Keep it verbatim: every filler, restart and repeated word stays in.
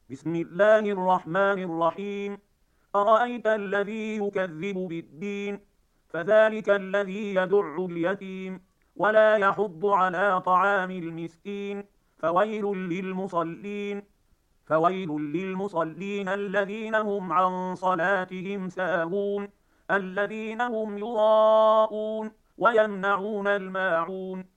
بسم الله الرحمن الرحيم. أرأيت الذي يكذب بالدين، فذلك الذي يدع اليتيم ولا يحض على طعام المسكين، فويل للمصلين فويل للمصلين الذين هم عن صلاتهم ساهون، الذين هم يراءون ويمنعون الماعون.